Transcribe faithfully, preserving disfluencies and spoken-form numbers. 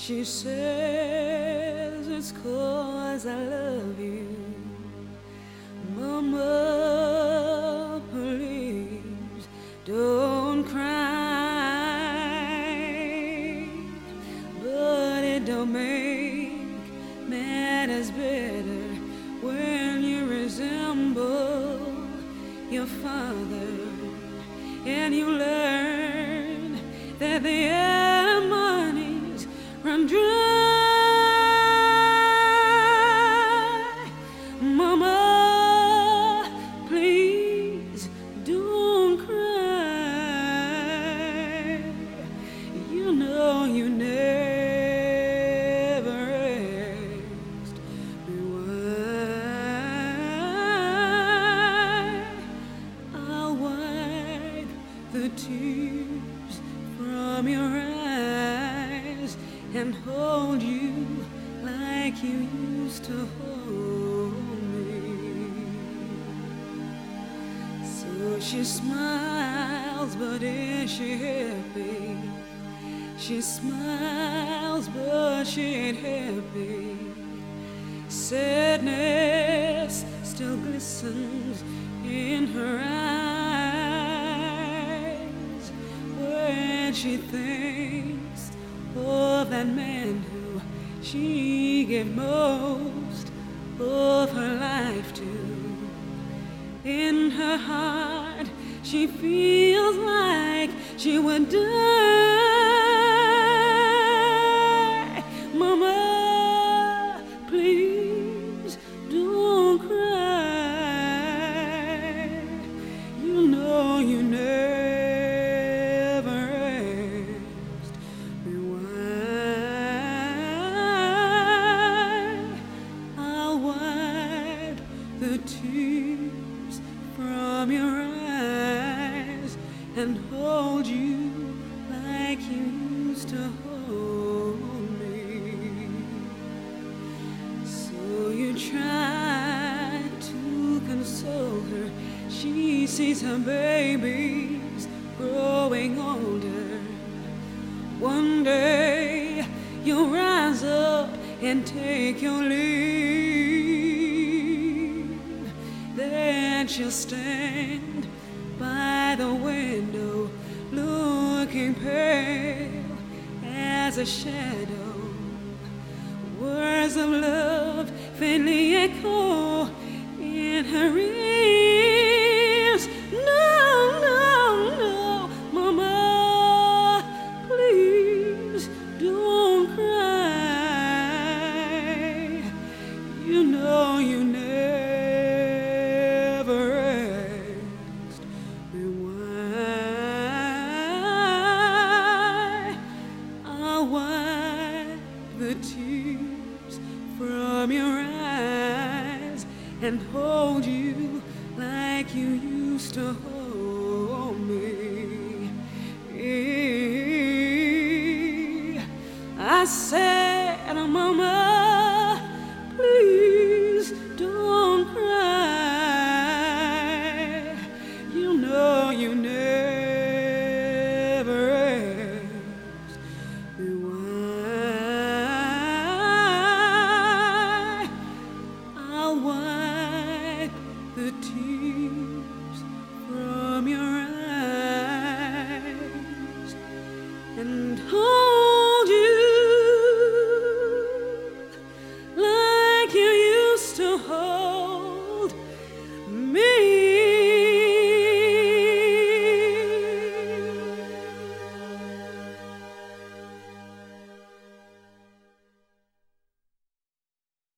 She says it's 'cause I love you. Mama, please don't cry. But it don't make matters better when you resemble your father, and you learn that the money's run dry. Mama, please don't cry. You know you never asked me why. I'll wipe the tears from your eyes and hold you like you used to hold me. So she smiles, but is she happy? She smiles, but she ain't happy. Sadness still glistens in her eyes when she thinks of that man who she gave most of her life to. In her heart, she feels like she would die. Mama, please don't cry. You know you never asked me why. I'll wipe the tears from your eyes and hold you like you used to hold me. So you try to console her. She sees her babies growing older. One day you'll rise up and take your leave. Then she'll stand by the window, looking pale as a shadow. Words of love faintly echo in her ears. No, no, no, Mama, please don't cry. You know you never asked me why. I'll wipe the tears from your eyes and hold you like you used to hold me. I said, Mama, please don't cry. You know you never asked me why. I'll wipe the tears from your eyes